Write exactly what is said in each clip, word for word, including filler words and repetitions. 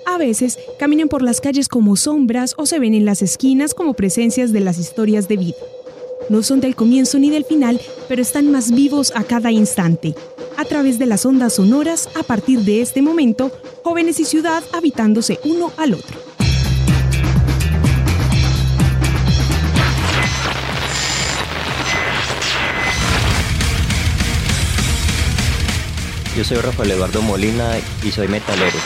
A veces caminan por las calles como sombras o se ven en las esquinas como presencias de las historias de vida. No son del comienzo ni del final, pero están más vivos a cada instante. A través de las ondas sonoras, a partir de este momento, jóvenes y ciudad habitándose uno al otro. Yo soy Rafael Eduardo Molina y soy metalero.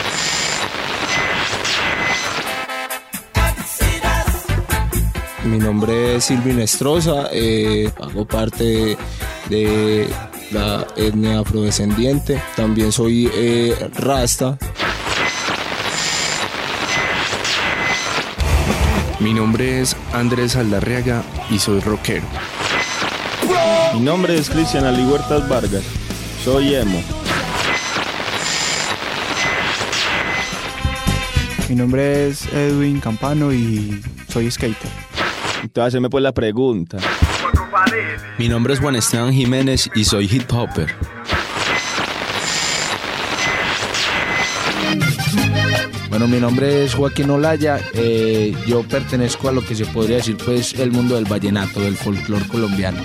Mi nombre es Silvin Estroza, eh, hago parte de la etnia afrodescendiente, también soy eh, rasta. Mi nombre es Andrés Aldarriaga y soy rockero. Mi nombre es Cristian Ali Huertas Vargas, soy emo. Mi nombre es Edwin Campano y soy skater. Entonces haceme pues la pregunta. Mi nombre es Juan Esteban Jiménez y soy hip hopper. Bueno, mi nombre es Joaquín Olaya, eh, yo pertenezco a lo que se podría decir pues el mundo del vallenato, del folclore colombiano.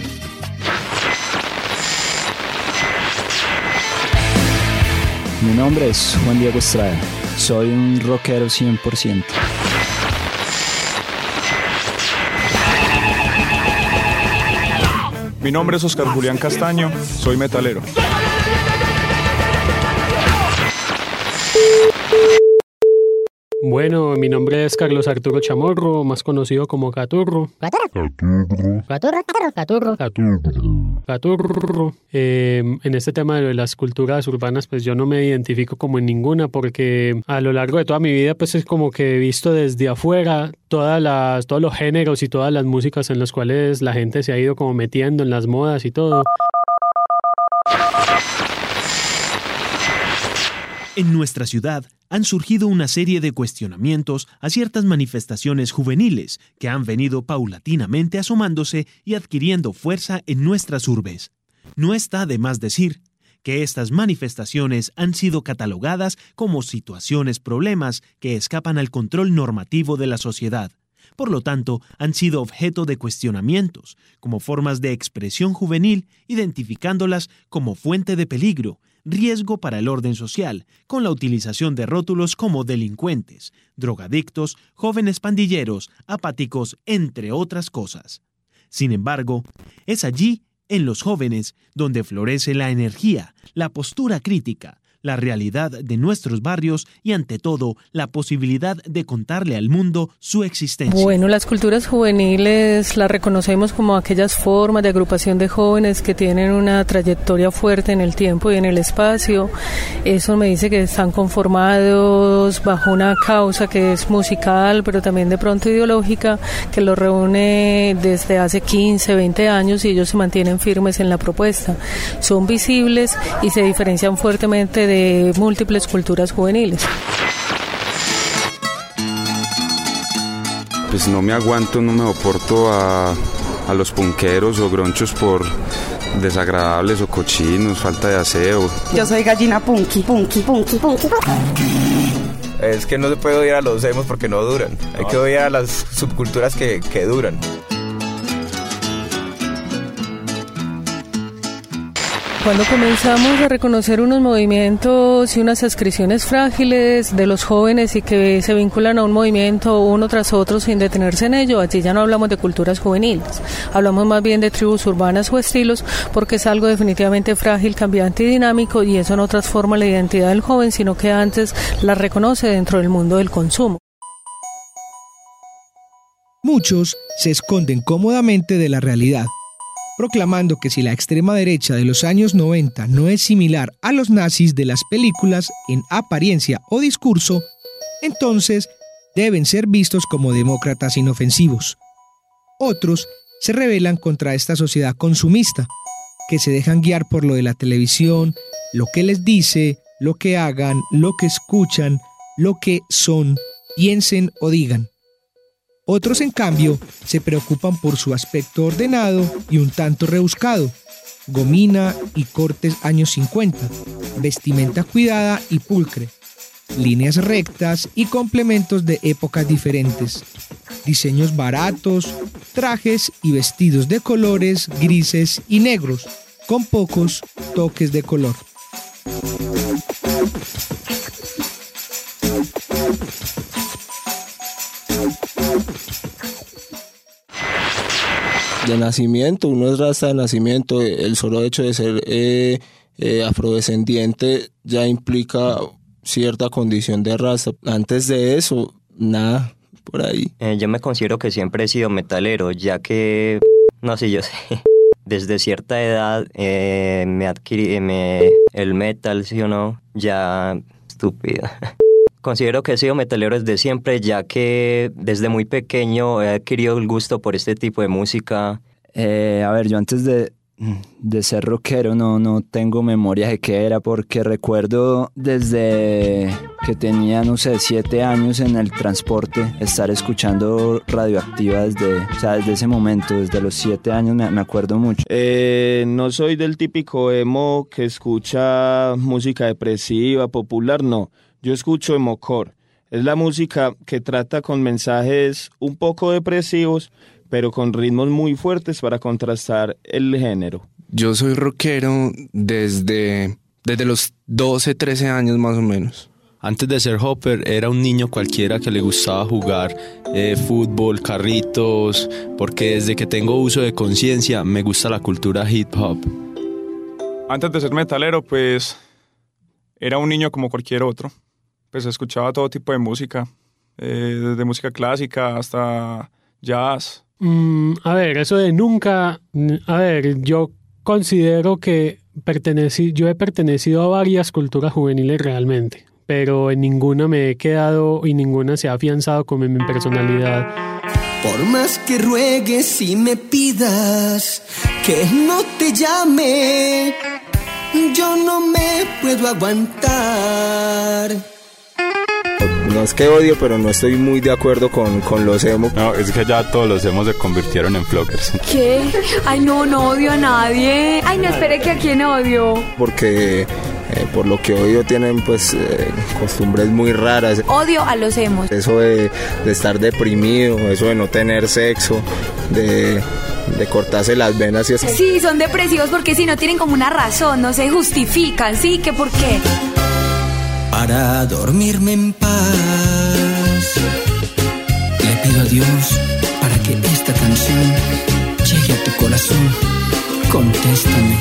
Mi nombre es Juan Diego Estrada, soy un rockero cien por ciento. Mi nombre es Oscar Julián Castaño, soy metalero. Bueno, mi nombre es Carlos Arturo Chamorro, más conocido como Caturro. Caturro. Caturro, Caturro, Caturro. Caturro. Eh, en este tema de las culturas urbanas, pues yo no me identifico como en ninguna, porque a lo largo de toda mi vida, pues es como que he visto desde afuera todas las, todos los géneros y todas las músicas en las cuales la gente se ha ido como metiendo en las modas y todo. En nuestra ciudad han surgido una serie de cuestionamientos a ciertas manifestaciones juveniles que han venido paulatinamente asomándose y adquiriendo fuerza en nuestras urbes. No está de más decir que estas manifestaciones han sido catalogadas como situaciones problemas que escapan al control normativo de la sociedad. Por lo tanto, han sido objeto de cuestionamientos, como formas de expresión juvenil, identificándolas como fuente de peligro, riesgo para el orden social, con la utilización de rótulos como delincuentes, drogadictos, jóvenes pandilleros, apáticos, entre otras cosas. Sin embargo, es allí, en los jóvenes, donde florece la energía, la postura crítica, la realidad de nuestros barrios y, ante todo, la posibilidad de contarle al mundo su existencia. Bueno, las culturas juveniles las reconocemos como aquellas formas de agrupación de jóvenes que tienen una trayectoria fuerte en el tiempo y en el espacio. Eso me dice que están conformados bajo una causa que es musical, pero también de pronto ideológica, que los reúne desde hace quince, veinte años y ellos se mantienen firmes en la propuesta. Son visibles y se diferencian fuertemente de de múltiples culturas juveniles. Pues no me aguanto, no me soporto a, a los punqueros o gronchos por desagradables o cochinos, falta de aseo. Yo soy gallina punky, punky, punky, punky. Es que no se puede odiar a los emos porque no duran. Hay que odiar a las subculturas que, que duran. Cuando comenzamos a reconocer unos movimientos y unas adscripciones frágiles de los jóvenes y que se vinculan a un movimiento uno tras otro sin detenerse en ello, allí ya no hablamos de culturas juveniles, hablamos más bien de tribus urbanas o estilos, porque es algo definitivamente frágil, cambiante y dinámico, y eso no transforma la identidad del joven, sino que antes la reconoce dentro del mundo del consumo. Muchos se esconden cómodamente de la realidad, proclamando que si la extrema derecha de los años noventa no es similar a los nazis de las películas en apariencia o discurso, entonces deben ser vistos como demócratas inofensivos. Otros se rebelan contra esta sociedad consumista, que se dejan guiar por lo de la televisión, lo que les dice, lo que hagan, lo que escuchan, lo que son, piensen o digan. Otros, en cambio, se preocupan por su aspecto ordenado y un tanto rebuscado, gomina y cortes años cincuenta, vestimenta cuidada y pulcre. líneas rectas y complementos de épocas diferentes, diseños baratos, trajes y vestidos de colores grises y negros, con pocos toques de color. De nacimiento, uno es rasta de nacimiento, el solo hecho de ser eh, eh, afrodescendiente ya implica cierta condición de rasta. Antes de eso, nada, por ahí. Eh, yo me considero que siempre he sido metalero, ya que, no sé, yo sé, desde cierta edad eh, me adquirí me, el metal, ¿sí o no? Ya, estúpido. Considero que he sido metalero desde siempre, ya que desde muy pequeño he adquirido el gusto por este tipo de música. Eh, a ver, yo antes de, de ser rockero no, no tengo memoria de qué era, porque recuerdo desde que tenía, no sé, siete años en el transporte, estar escuchando Radioactiva desde, o sea, desde ese momento, desde los siete años me, me acuerdo mucho. Eh, no soy del típico emo que escucha música depresiva, popular, no. Yo escucho emocore. Es la música que trata con mensajes un poco depresivos, pero con ritmos muy fuertes para contrastar el género. Yo soy rockero desde, desde los doce, trece años más o menos. Antes de ser hopper era un niño cualquiera que le gustaba jugar eh, fútbol, carritos, porque desde que tengo uso de conciencia me gusta la cultura hip hop. Antes de ser metalero, pues era un niño como cualquier otro. Pues escuchaba todo tipo de música, eh, desde música clásica hasta jazz. Mm, a ver, eso de nunca, a ver, yo considero que pertenecí, yo he pertenecido a varias culturas juveniles realmente, pero en ninguna me he quedado y ninguna se ha afianzado como en mi personalidad. Por más que ruegues y me pidas que no te llame, yo no me puedo aguantar. No es que odio, pero no estoy muy de acuerdo con, con los emo. No, es que ya todos los emos se convirtieron en floggers. ¿Qué? Ay, no, no odio a nadie. Ay, no, espere, que a quién odio. Porque eh, por lo que odio tienen pues eh, costumbres muy raras. Odio a los emos. Eso de, de estar deprimido, eso de no tener sexo, de... de cortarse las venas y así. Sí, son depresivos porque si no tienen como una razón, no se justifican, ¿sí? ¿Qué por qué? Para dormirme en paz, le pido a Dios para que esta canción llegue a tu corazón. Contéstame.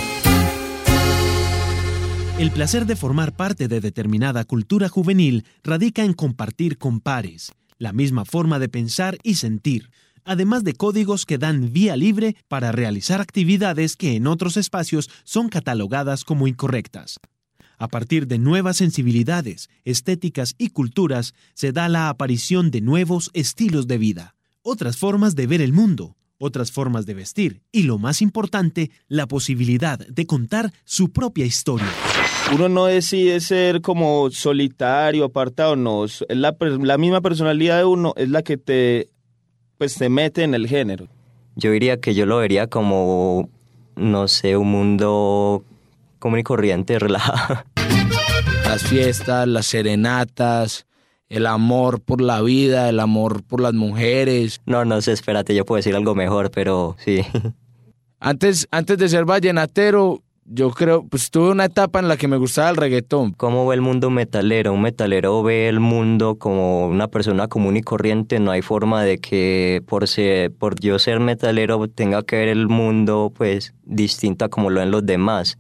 El placer de formar parte de determinada cultura juvenil radica en compartir con pares, la misma forma de pensar y sentir, además de códigos que dan vía libre para realizar actividades que en otros espacios son catalogadas como incorrectas. A partir de nuevas sensibilidades, estéticas y culturas, se da la aparición de nuevos estilos de vida, otras formas de ver el mundo, otras formas de vestir y, lo más importante, la posibilidad de contar su propia historia. Uno no decide ser como solitario, apartado, no. La, la misma personalidad de uno es la que te, pues, te mete en el género. Yo diría que yo lo vería como, no sé, un mundo común y corriente, relajado. Las fiestas, las serenatas, el amor por la vida, el amor por las mujeres. No, no sé, espérate, yo puedo decir algo mejor, pero sí. Antes, antes de ser vallenatero, yo creo, pues tuve una etapa en la que me gustaba el reggaetón. ¿Cómo ve el mundo metalero? Un metalero ve el mundo como una persona común y corriente. No hay forma de que por ser, por yo ser metalero tenga que ver el mundo pues distinto a como lo ven los demás.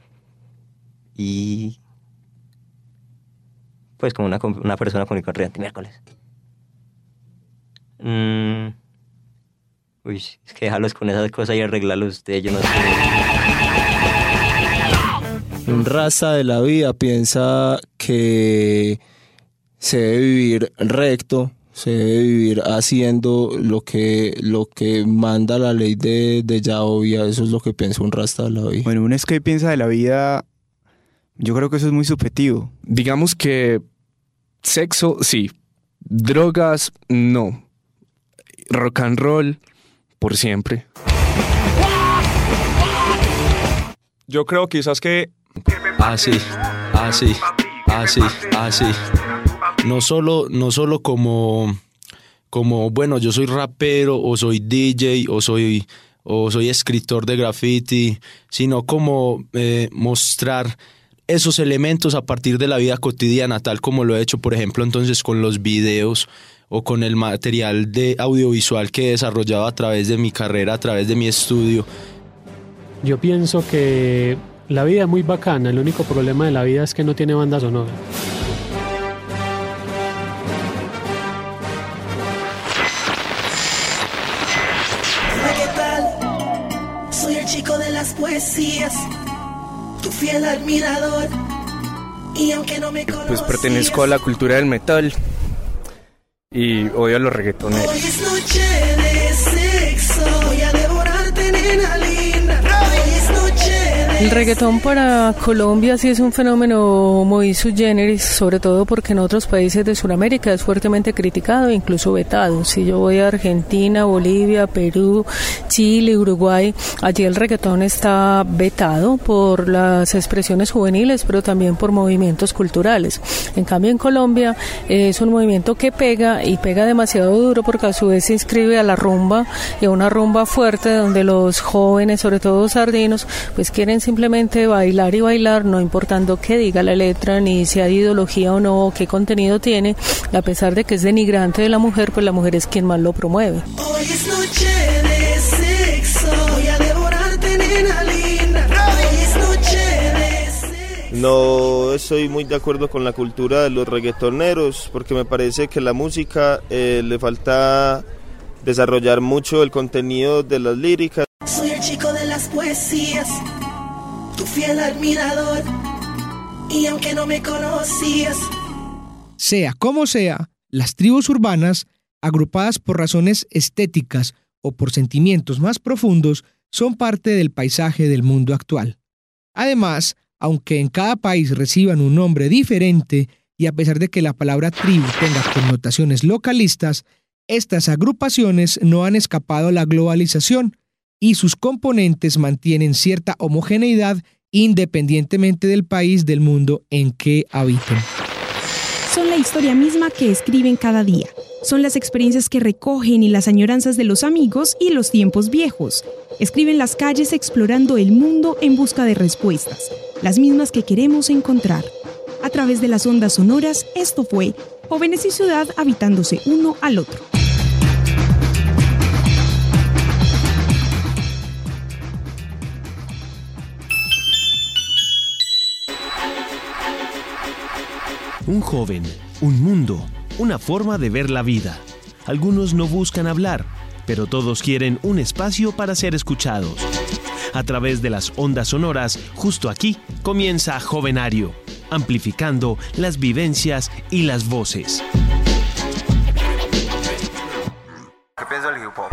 Y pues como una, una persona común y corriente. Miércoles. Mm. Uy, es que déjalos con esas cosas y arreglarlos ustedes, yo no sé. Un rasta de la vida piensa que se debe vivir recto, se debe vivir haciendo lo que, lo que manda la ley de, de Yahovia. Eso es lo que piensa un rasta de la vida. Bueno, un es que piensa de la vida, yo creo que eso es muy subjetivo. Digamos que sexo, sí. Drogas, no. Rock and roll, por siempre. Yo creo quizás que... Así, así, así, así. no solo, no solo como, como, bueno, yo soy rapero o soy D J o soy, o soy escritor de graffiti, sino como eh, mostrar esos elementos a partir de la vida cotidiana, tal como lo he hecho, por ejemplo, entonces con los videos o con el material de audiovisual que he desarrollado a través de mi carrera, a través de mi estudio. Yo pienso que la vida es muy bacana, el único problema de la vida es que no tiene banda sonora. Hola, ¿qué tal? Soy el chico de las poesías, tu fiel admirador, y aunque no me conozcas, Pues pertenezco a la cultura del metal y odio a los reggaetoneros. Hoy es noche de sexo, voy a devorarte, nena linda. Hoy es noche de El reggaetón para Colombia sí es un fenómeno muy sui generis, sobre todo porque en otros países de Sudamérica es fuertemente criticado e incluso vetado. Si yo voy a Argentina, Bolivia, Perú, Chile, Uruguay, allí el reggaetón está vetado por las expresiones juveniles, pero también por movimientos culturales. En cambio, en Colombia eh, es un movimiento que pega y pega demasiado duro porque a su vez se inscribe a la rumba y a una rumba fuerte donde los jóvenes, sobre todo sardinos, pues quieren simplemente bailar y bailar, no importando qué diga la letra, ni si hay ideología o no, o qué contenido tiene, a pesar de que es denigrante de la mujer, pues la mujer es quien más lo promueve. Hoy es noche de sexo, voy a devorarte, nena linda. Hoy es noche de sexo. No estoy muy de acuerdo con la cultura de los reggaetoneros, porque me parece que la música eh, le falta desarrollar mucho el contenido de las líricas. Soy el chico de las poesías, tu fiel admirador, y aunque no me conocías. Sea como sea, las tribus urbanas, agrupadas por razones estéticas o por sentimientos más profundos, son parte del paisaje del mundo actual. Además, aunque en cada país reciban un nombre diferente y a pesar de que la palabra tribu tenga connotaciones localistas, estas agrupaciones no han escapado a la globalización y sus componentes mantienen cierta homogeneidad independientemente del país del mundo en que habiten. Son la historia misma que escriben cada día. Son las experiencias que recogen y las añoranzas de los amigos y los tiempos viejos. Escriben las calles explorando el mundo en busca de respuestas, las mismas que queremos encontrar. A través de las ondas sonoras, esto fue Jóvenes y Ciudad habitándose uno al otro. Un joven, un mundo, una forma de ver la vida. Algunos no buscan hablar, pero todos quieren un espacio para ser escuchados. A través de las ondas sonoras, justo aquí, comienza Jovenario, amplificando las vivencias y las voces. ¿Qué piensa del hip hop?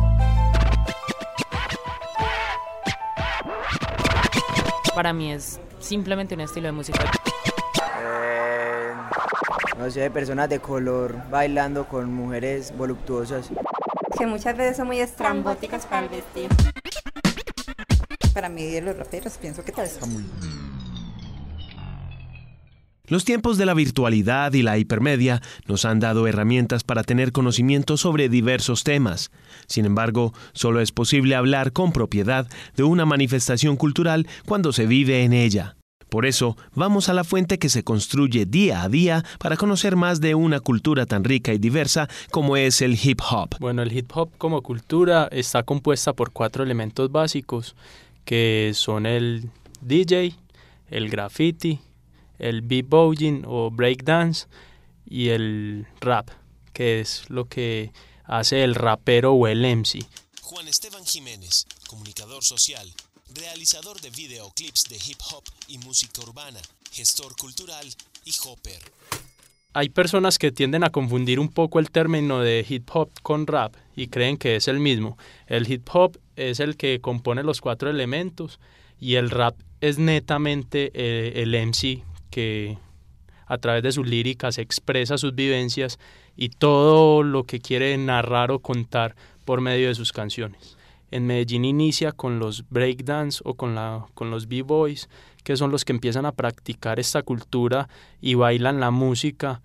Para mí es simplemente un estilo de música. Eh, no sé, personas de color bailando con mujeres voluptuosas. Que muchas veces son muy estrambóticas para el vestir. Para mí de los raperos pienso que tal vez. Los tiempos de la virtualidad y la hipermedia nos han dado herramientas para tener conocimiento sobre diversos temas. Sin embargo, solo es posible hablar con propiedad de una manifestación cultural cuando se vive en ella. Por eso, vamos a la fuente que se construye día a día para conocer más de una cultura tan rica y diversa como es el hip hop. Bueno, el hip hop como cultura está compuesta por cuatro elementos básicos, que son el D J, el graffiti, el b-boying o breakdance y el rap, que es lo que hace el rapero o el M C. Juan Esteban Jiménez, comunicador social, realizador de videoclips de hip hop y música urbana, gestor cultural y hopper. Hay personas que tienden a confundir un poco el término de hip hop con rap y creen que es el mismo. El hip hop es el que compone los cuatro elementos y el rap es netamente eh, el M C que a través de sus líricas expresa sus vivencias y todo lo que quiere narrar o contar por medio de sus canciones. En Medellín inicia con los breakdance o con, la, con los b-boys, que son los que empiezan a practicar esta cultura y bailan la música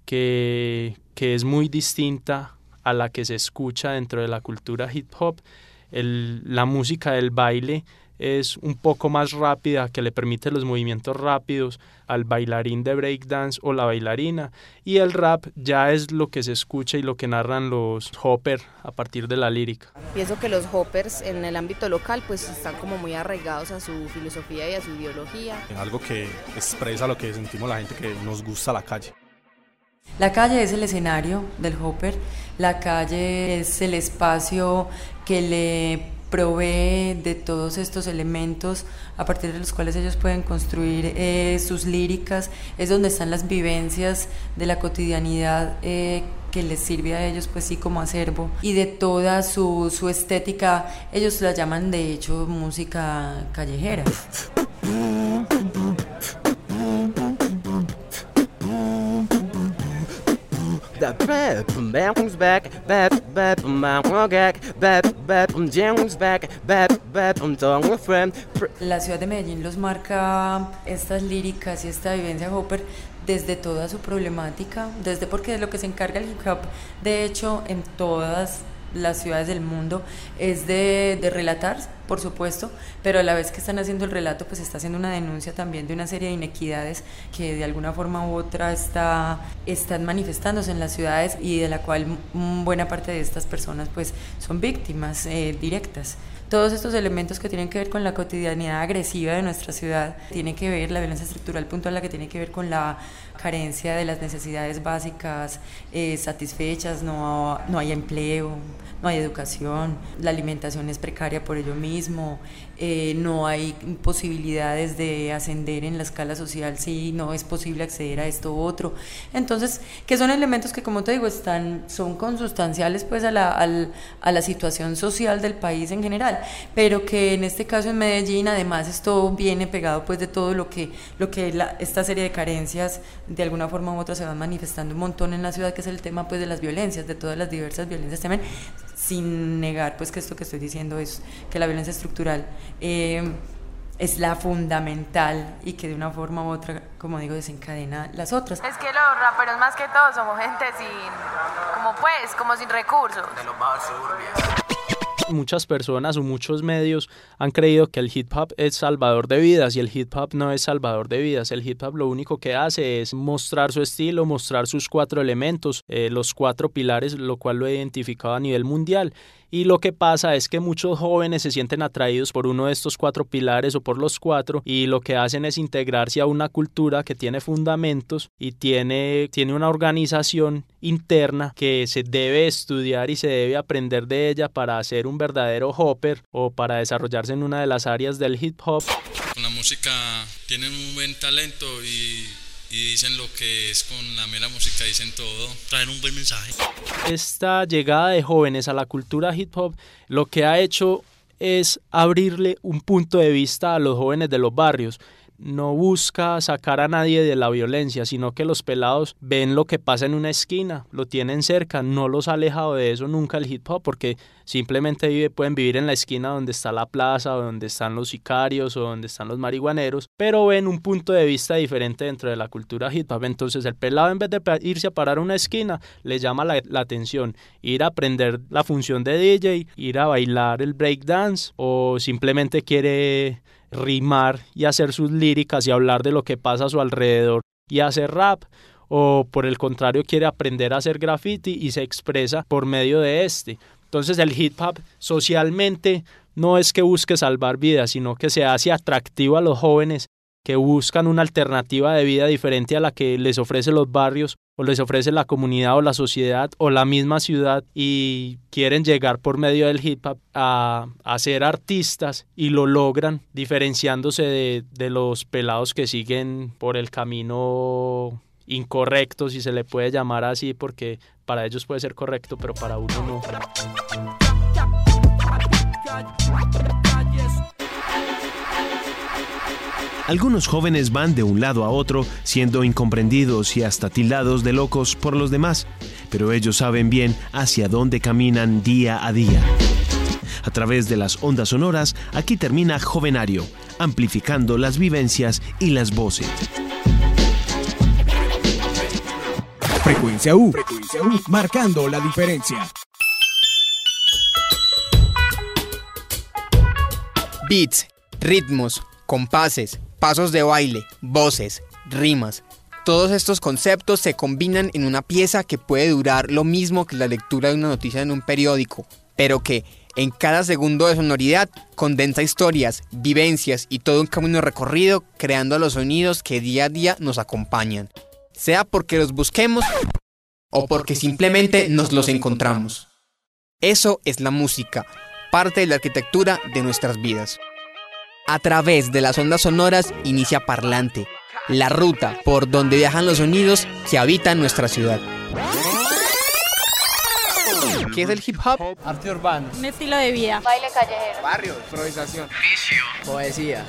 que, que es muy distinta a la que se escucha dentro de la cultura hip hop. El, la música del baile es un poco más rápida, que le permite los movimientos rápidos al bailarín de breakdance o la bailarina, y el rap ya es lo que se escucha y lo que narran los hoppers a partir de la lírica. Pienso que los hoppers en el ámbito local pues están como muy arraigados a su filosofía y a su ideología. Algo que expresa lo que sentimos la gente que nos gusta la calle. La calle es el escenario del hopper, la calle es el espacio que le provee de todos estos elementos a partir de los cuales ellos pueden construir eh, sus líricas, es donde están las vivencias de la cotidianidad eh, que les sirve a ellos pues sí como acervo, y de toda su, su estética, ellos la llaman de hecho música callejera. La ciudad de Medellín los marca estas líricas y esta vivencia hopper desde toda su problemática, desde porque de lo que se encarga el hip hop, de hecho, en todas las ciudades del mundo, es de, de relatar, por supuesto, pero a la vez que están haciendo el relato, pues está haciendo una denuncia también de una serie de inequidades que de alguna forma u otra está, están manifestándose en las ciudades y de la cual buena parte de estas personas pues son víctimas eh, directas. Todos estos elementos que tienen que ver con la cotidianidad agresiva de nuestra ciudad, tiene que ver, la violencia estructural puntual, la que tiene que ver con la carencia de las necesidades básicas eh, satisfechas, no, no hay empleo, no hay educación, la alimentación es precaria por ello mismo, eh, no hay posibilidades de ascender en la escala social si no es posible acceder a esto u otro. Entonces, que son elementos que, como te digo, están, son consustanciales pues a la, al, a la situación social del país en general, pero que en este caso en Medellín, además, esto viene pegado pues de todo lo que, lo que la, esta serie de carencias de alguna forma u otra se van manifestando un montón en la ciudad, que es el tema pues de las violencias, de todas las diversas violencias también, sin negar pues que esto que estoy diciendo es que la violencia estructural eh, es la fundamental y que de una forma u otra, como digo, desencadena las otras. Es que los raperos más que todo somos gente sin, como pues, como sin recursos. De los bajos suburbios. Muchas personas o muchos medios han creído que el hip hop es salvador de vidas, y el hip hop no es salvador de vidas. El hip hop lo único que hace es mostrar su estilo, mostrar sus cuatro elementos, eh, los cuatro pilares, lo cual lo he identificado a nivel mundial. Y lo que pasa es que muchos jóvenes se sienten atraídos por uno de estos cuatro pilares o por los cuatro, y lo que hacen es integrarse a una cultura que tiene fundamentos y tiene, tiene una organización interna que se debe estudiar y se debe aprender de ella para ser un verdadero hopper o para desarrollarse en una de las áreas del hip hop. Con la música tienen un buen talento y... y dicen lo que es, con la mera música dicen todo, traen un buen mensaje. Esta llegada de jóvenes a la cultura hip hop lo que ha hecho es abrirle un punto de vista a los jóvenes de los barrios. No busca sacar a nadie de la violencia, sino que los pelados ven lo que pasa en una esquina, lo tienen cerca, no los ha alejado de eso nunca el hip hop, porque simplemente vive, pueden vivir en la esquina donde está la plaza, o donde están los sicarios, o donde están los marihuaneros, pero ven un punto de vista diferente dentro de la cultura hip hop. Entonces el pelado, en vez de irse a parar a una esquina, le llama la, la atención ir a aprender la función de D J, ir a bailar el breakdance, o simplemente quiere rimar y hacer sus líricas y hablar de lo que pasa a su alrededor y hacer rap, o por el contrario quiere aprender a hacer graffiti y se expresa por medio de este. Entonces el hip hop socialmente no es que busque salvar vidas, sino que se hace atractivo a los jóvenes que buscan una alternativa de vida diferente a la que les ofrece los barrios o les ofrece la comunidad o la sociedad o la misma ciudad, y quieren llegar por medio del hip hop a, a ser artistas, y lo logran diferenciándose de, de los pelados que siguen por el camino incorrecto, si se le puede llamar así, porque para ellos puede ser correcto, pero para uno no. Algunos jóvenes van de un lado a otro, siendo incomprendidos y hasta tildados de locos por los demás, pero ellos saben bien hacia dónde caminan día a día. A través de las ondas sonoras, aquí termina Jovenario, amplificando las vivencias y las voces. Frecuencia U, Frecuencia U, marcando la diferencia. Beats, ritmos, compases, pasos de baile, voces, rimas. Todos estos conceptos se combinan en una pieza que puede durar lo mismo que la lectura de una noticia en un periódico, pero que, en cada segundo de sonoridad, condensa historias, vivencias y todo un camino recorrido, creando los sonidos que día a día nos acompañan, sea porque los busquemos o porque simplemente nos los encontramos. Eso es la música, parte de la arquitectura de nuestras vidas. A través de las ondas sonoras inicia Parlante, la ruta por donde viajan los sonidos que habitan nuestra ciudad. ¿Qué es el hip hop? Arte urbano. Un estilo de vida. Baile callejero. Barrio. Improvisación. Vicio. Poesía.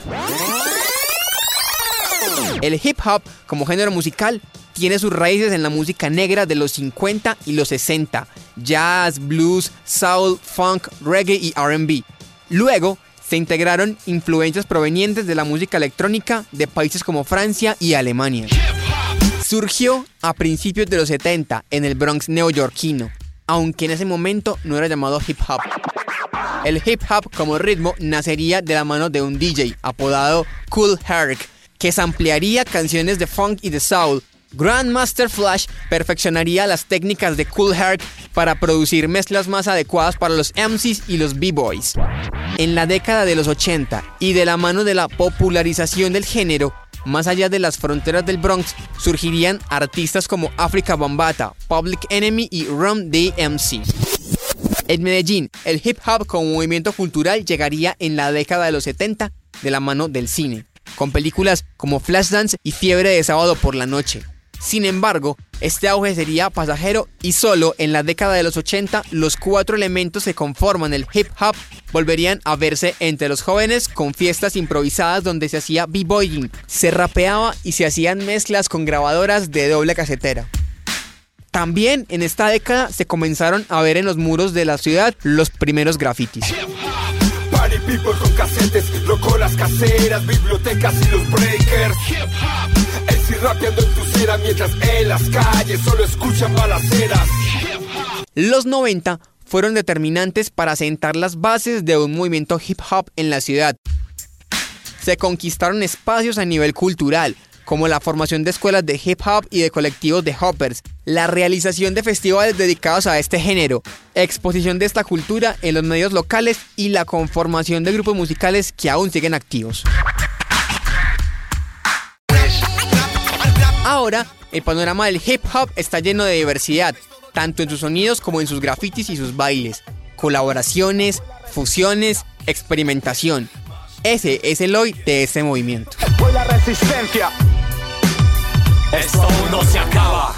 El hip hop, como género musical, tiene sus raíces en la música negra de los cincuenta y los sesenta, jazz, blues, soul, funk, reggae y R and B. Luego, se integraron influencias provenientes de la música electrónica de países como Francia y Alemania. Surgió a principios de los setenta en el Bronx neoyorquino, aunque en ese momento no era llamado hip hop. El hip hop como ritmo nacería de la mano de un D J apodado Kool Herc, que samplearía canciones de funk y de soul. Grandmaster Flash perfeccionaría las técnicas de Kool Herc para producir mezclas más adecuadas para los M Cs y los B-Boys. En la década de los ochenta, y de la mano de la popularización del género, más allá de las fronteras del Bronx, surgirían artistas como Afrika Bambaataa, Public Enemy y Run D M C. En Medellín, el hip hop como movimiento cultural llegaría en la década de los setenta de la mano del cine, con películas como Flashdance y Fiebre de Sábado por la Noche. Sin embargo, este auge sería pasajero y solo en la década de los ochenta los cuatro elementos que conforman el hip hop volverían a verse entre los jóvenes con fiestas improvisadas donde se hacía b-boying, se rapeaba y se hacían mezclas con grabadoras de doble casetera. También en esta década se comenzaron a ver en los muros de la ciudad los primeros grafitis. Party people con casetes, locolas caseras, bibliotecas y los breakers. El si rapeando en tu cera mientras en las calles solo escuchan balaceras. Los noventa fueron determinantes para sentar las bases de un movimiento hip hop en la ciudad. Se conquistaron espacios a nivel cultural, como la formación de escuelas de hip hop y de colectivos de hoppers, la realización de festivales dedicados a este género, exposición de esta cultura en los medios locales y la conformación de grupos musicales que aún siguen activos. Ahora, el panorama del hip hop está lleno de diversidad, tanto en sus sonidos como en sus grafitis y sus bailes, colaboraciones, fusiones, experimentación. Ese es el hoy de este movimiento. Por la resistencia. Esto aún no se acaba.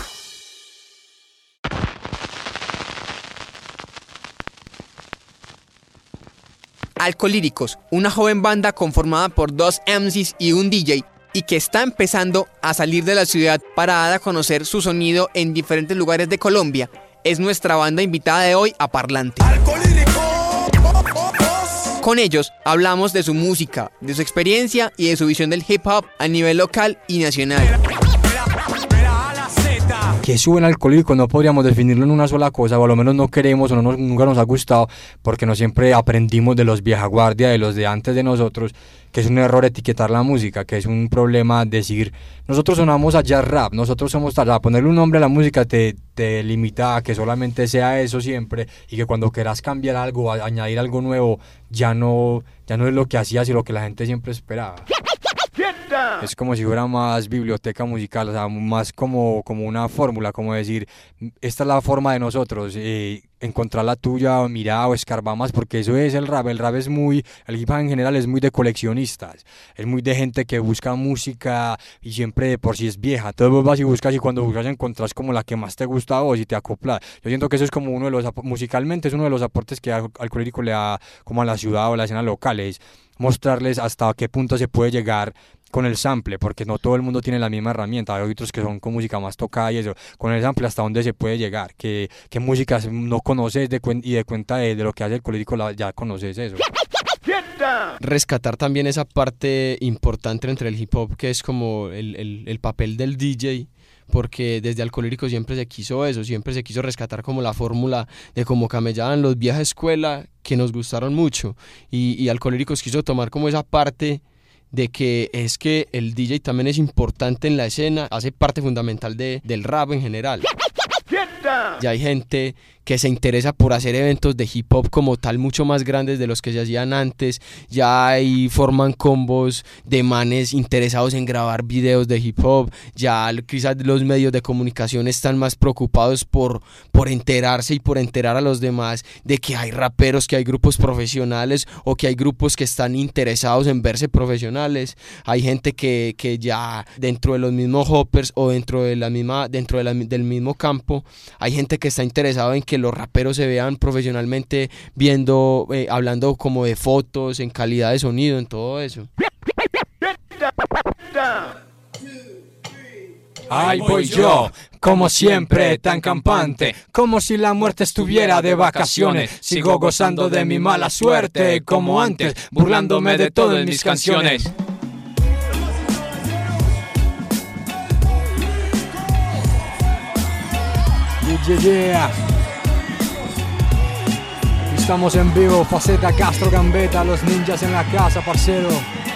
Alcolíricos, una joven banda conformada por dos M Cs y un D J, y que está empezando a salir de la ciudad para dar a conocer su sonido en diferentes lugares de Colombia, es nuestra banda invitada de hoy a Parlante. Con ellos hablamos de su música, de su experiencia y de su visión del hip hop a nivel local y nacional. Que es un alcohólico no podríamos definirlo en una sola cosa, o a lo menos no queremos o no nos, nunca nos ha gustado, porque no siempre aprendimos de los vieja guardia, de los de antes de nosotros, que es un error etiquetar la música, que es un problema decir, nosotros sonamos a jazz rap, nosotros somos tal, a ponerle un nombre a la música te, te limita a que solamente sea eso siempre, y que cuando quieras cambiar algo, a, añadir algo nuevo, ya no, ya no es lo que hacías y lo que la gente siempre esperaba. Es como si fuera más biblioteca musical, o sea, más como, como una fórmula, como decir, esta es la forma de nosotros, eh, encontrar la tuya, o mirar o escarbar más, porque eso es el rap. El rap es muy, el hip hop en general es muy de coleccionistas, es muy de gente que busca música y siempre de por sí es vieja. Entonces vos vas y buscas y cuando buscas encontrás como la que más te gusta a vos y te acoplas. Yo siento que eso es como uno de los, musicalmente es uno de los aportes que Alcolírico le da como a la ciudad o a la escena local, es mostrarles hasta qué punto se puede llegar con el sample, porque no todo el mundo tiene la misma herramienta, hay otros que son con música más tocada y eso, con el sample hasta dónde se puede llegar, qué, qué músicas no conoces de cuen- y de cuenta de, de lo que hace Alcolírico ya conoces eso. Rescatar también esa parte importante entre el hip hop que es como el, el, el papel del D J, porque desde Alcohólicos siempre se quiso eso, siempre se quiso rescatar como la fórmula de cómo camellaban los vieja escuela que nos gustaron mucho, y, y Alcohólicos quiso tomar como esa parte de que es que el D J también es importante en la escena, hace parte fundamental de, del rap en general. Ya hay gente que se interesa por hacer eventos de hip hop como tal mucho más grandes de los que se hacían antes, ya hay forman combos de manes interesados en grabar videos de hip hop, ya quizás los medios de comunicación están más preocupados por, por enterarse y por enterar a los demás de que hay raperos, que hay grupos profesionales o que hay grupos que están interesados en verse profesionales, hay gente que, que ya dentro de los mismos hoppers o dentro de la misma, dentro de la, del mismo campo, hay gente que está interesado en que los raperos se vean profesionalmente viendo, eh, hablando como de fotos, en calidad de sonido, en todo eso. Ahí voy yo, como siempre, tan campante, como si la muerte estuviera de vacaciones. Sigo gozando de mi mala suerte, como antes, burlándome de todo en mis canciones. Yeah, yeah. Estamos en vivo, Faceta, Castro, Gambetta, los ninjas en la casa, parcero.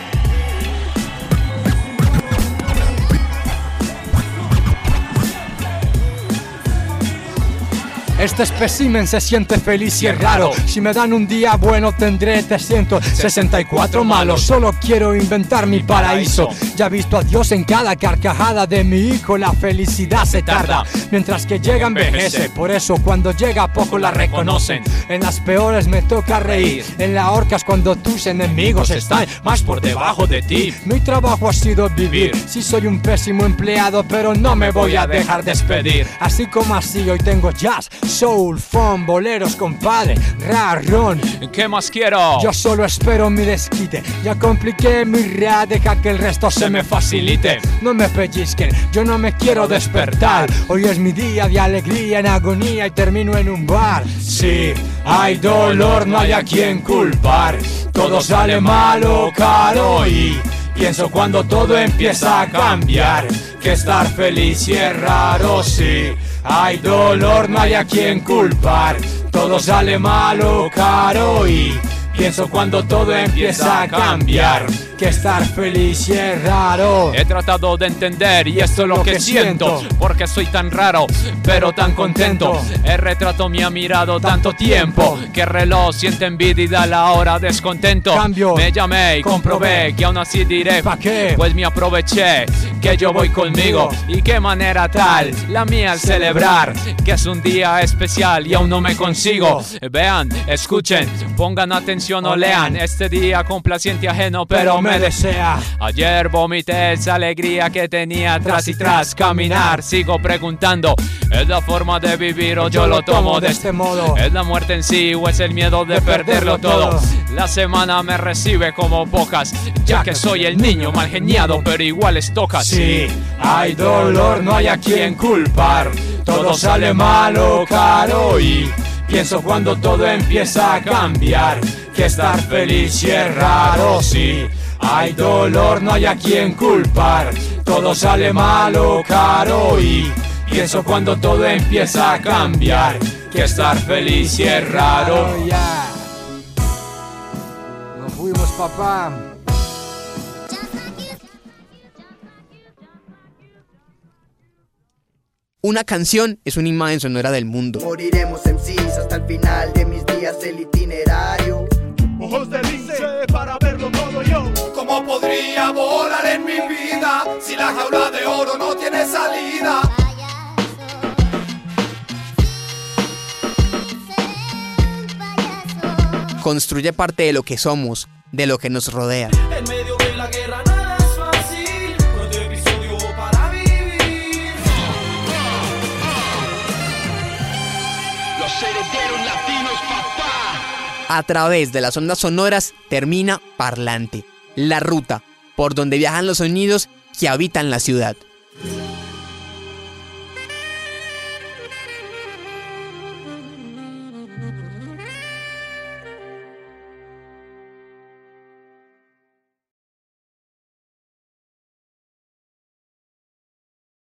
Este espécimen se siente feliz y es raro. Si me dan un día bueno tendré trescientos sesenta y cuatro malos. Solo quiero inventar mi paraíso. Ya he visto a Dios en cada carcajada de mi hijo. La felicidad se tarda, mientras que llega envejece. Por eso cuando llega poco la reconocen. En las peores me toca reír. En la horca es cuando tus enemigos están más por debajo de ti. Mi trabajo ha sido vivir. Sí soy un pésimo empleado, pero no me voy a dejar despedir. Así como así hoy tengo jazz, soul, funk, boleros, compadre, rarrón. ¿Qué más quiero? Yo solo espero mi desquite. Ya compliqué mi ra, deja que el resto se me facilite. No me pellizquen, yo no me quiero despertar. Hoy es mi día de alegría en agonía y termino en un bar. Sí, hay dolor, no hay a quien culpar. Todo sale malo, caro y pienso cuando todo empieza a cambiar que estar feliz y es raro, sí. Hay dolor, no hay a quien culpar. Todo sale malo, caro y pienso cuando todo empieza a cambiar que estar feliz y es raro. He tratado de entender y esto es lo, lo que, que siento, siento. Porque soy tan raro, pero tan contento. El retrato me ha mirado tanto tiempo que el reloj siente envidia y da la hora descontento. Cambio, me llamé y comprobé que aún así diré ¿pa' qué? Pues me aproveché que yo voy conmigo. Y qué manera tal la mía al celebrar que es un día especial y aún no me consigo. Vean, escuchen, pongan atención o lean. Este día complaciente ajeno pero me desea. Ayer vomité esa alegría que tenía tras y tras caminar. Sigo preguntando, ¿es la forma de vivir o yo lo tomo de este modo? ¿Es la muerte en sí o es el miedo de perderlo todo? La semana me recibe como pocas, ya que soy el niño mal geniado pero igual es tocas. Sí, hay dolor, no hay a quien culpar. Todo sale malo, caro y pienso cuando todo empieza a cambiar que estar feliz y es raro, sí. Hay dolor, no hay a quien culpar. Todo sale malo, caro y pienso cuando todo empieza a cambiar que estar feliz y es raro. Oh, yeah. Nos fuimos, papá. Una canción es una imagen sonora del mundo. Moriremos M Cs hasta el final de mis días, el itinerario. Ojos de lince para verlo todo yo. ¿Cómo podría volar en mi vida si la jaula de oro no tiene salida? Construye parte de lo que somos, de lo que nos rodea. En medio de la guerra nada es fácil, no hay episodio para vivir. Los herederos latinos, papá. A través de las ondas sonoras termina Parlante, la ruta por donde viajan los sonidos que habitan la ciudad.